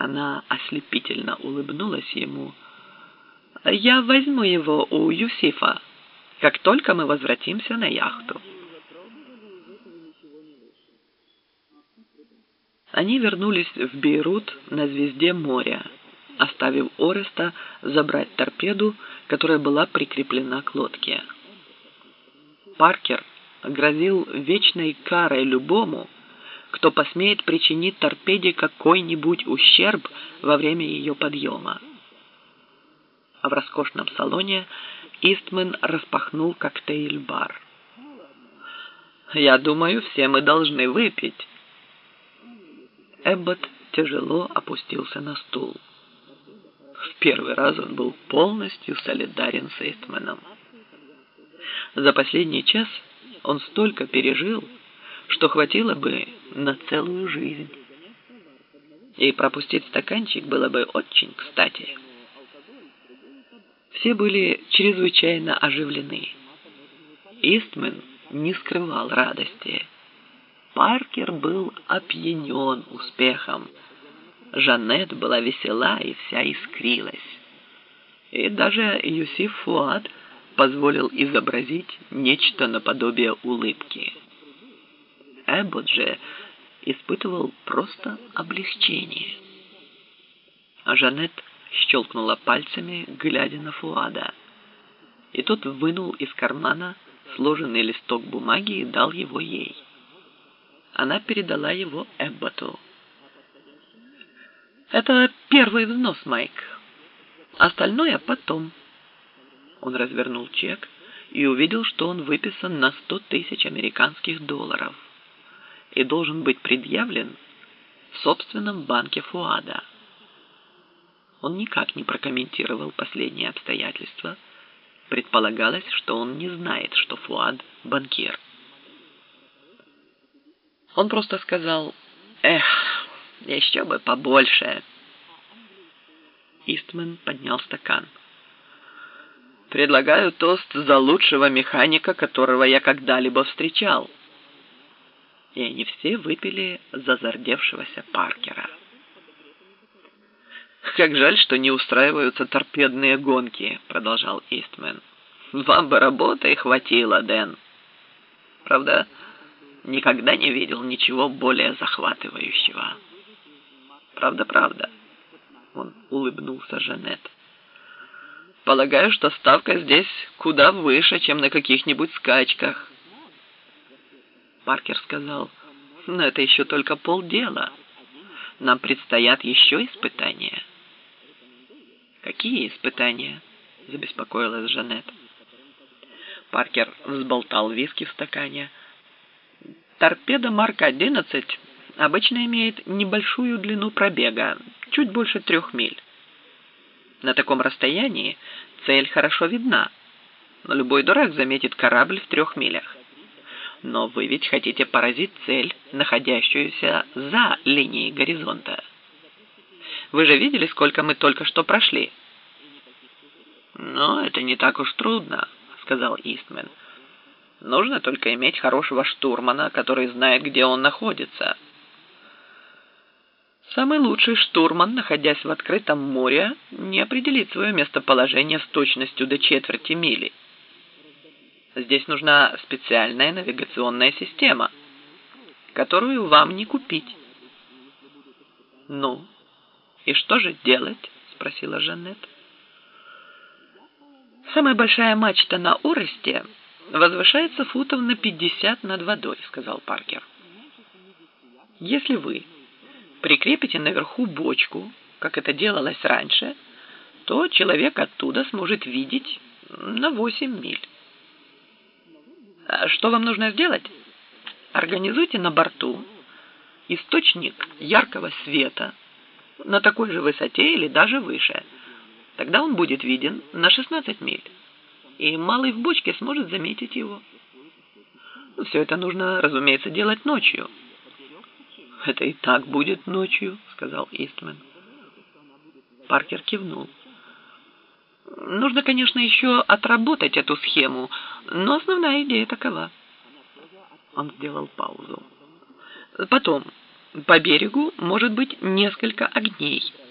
Она ослепительно улыбнулась ему. «Я возьму его у Юсифа, как только мы возвратимся на яхту». Они вернулись в Бейрут на «Звезде моря», оставив Ореста забрать торпеду, которая была прикреплена к лодке. Паркер грозил вечной карой любому, кто посмеет причинить торпеде какой-нибудь ущерб во время ее подъема. А в роскошном салоне Истмен распахнул коктейль-бар. «Я думаю, все мы должны выпить». Эббот тяжело опустился на стул. В первый раз он был полностью солидарен с Истменом. За последний час он столько пережил, что хватило бы на целую жизнь. И пропустить стаканчик было бы очень кстати. Все были чрезвычайно оживлены. Истмен не скрывал радости. Паркер был опьянен успехом. Жанет была весела и вся искрилась. И даже Юсиф Фуад позволил изобразить нечто наподобие улыбки. Эббот же испытывал просто облегчение. А Жанет щелкнула пальцами, глядя на Фуада. И тот вынул из кармана сложенный листок бумаги и дал его ей. Она передала его Эбботу. «Это первый взнос, Майк. Остальное потом». Он развернул чек и увидел, что он выписан на 100 тысяч американских долларов и должен быть предъявлен в собственном банке Фуада. Он никак не прокомментировал последние обстоятельства. Предполагалось, что он не знает, что Фуад банкир. Он просто сказал: «Эх, еще бы побольше». Истмен поднял стакан. «Предлагаю тост за лучшего механика, которого я когда-либо встречал». И они все выпили за зардевшегося Паркера. «Как жаль, что не устраиваются торпедные гонки», — продолжал Истмен. «Вам бы работы хватило, Дэн. Правда, никогда не видел ничего более захватывающего». «Правда». Он улыбнулся Жанет. «Полагаю, что ставка здесь куда выше, чем на каких-нибудь скачках». Паркер сказал: «Но это еще только полдела. Нам предстоят еще испытания». «Какие испытания?» — забеспокоилась Жанет. Паркер взболтал виски в стакане. «Торпеда Марк 11 обычно имеет небольшую длину пробега, чуть больше 3 миль. На таком расстоянии цель хорошо видна, но любой дурак заметит корабль в 3 милях. Но вы ведь хотите поразить цель, находящуюся за линией горизонта. Вы же видели, сколько мы только что прошли?» «Ну, это не так уж трудно», — сказал Истмен. «Нужно только иметь хорошего штурмана, который знает, где он находится». Самый лучший штурман, находясь в открытом море, не определит свое местоположение с точностью до четверти мили. Здесь нужна специальная навигационная система, которую вам не купить. «Ну, и что же делать?» — спросила Жанет. «Самая большая мачта на Оресте возвышается футов на 50 над водой», — сказал Паркер. «Если вы прикрепите наверху бочку, как это делалось раньше, то человек оттуда сможет видеть на 8 миль. Что вам нужно сделать? Организуйте на борту источник яркого света на такой же высоте или даже выше. Тогда он будет виден на 16 миль, и малый в бочке сможет заметить его. Все это нужно, разумеется, делать ночью». «Это и так будет ночью», — сказал Истмен. Паркер кивнул. «Нужно, конечно, еще отработать эту схему, но основная идея такова». Он сделал паузу. «Потом, По берегу может быть несколько огней.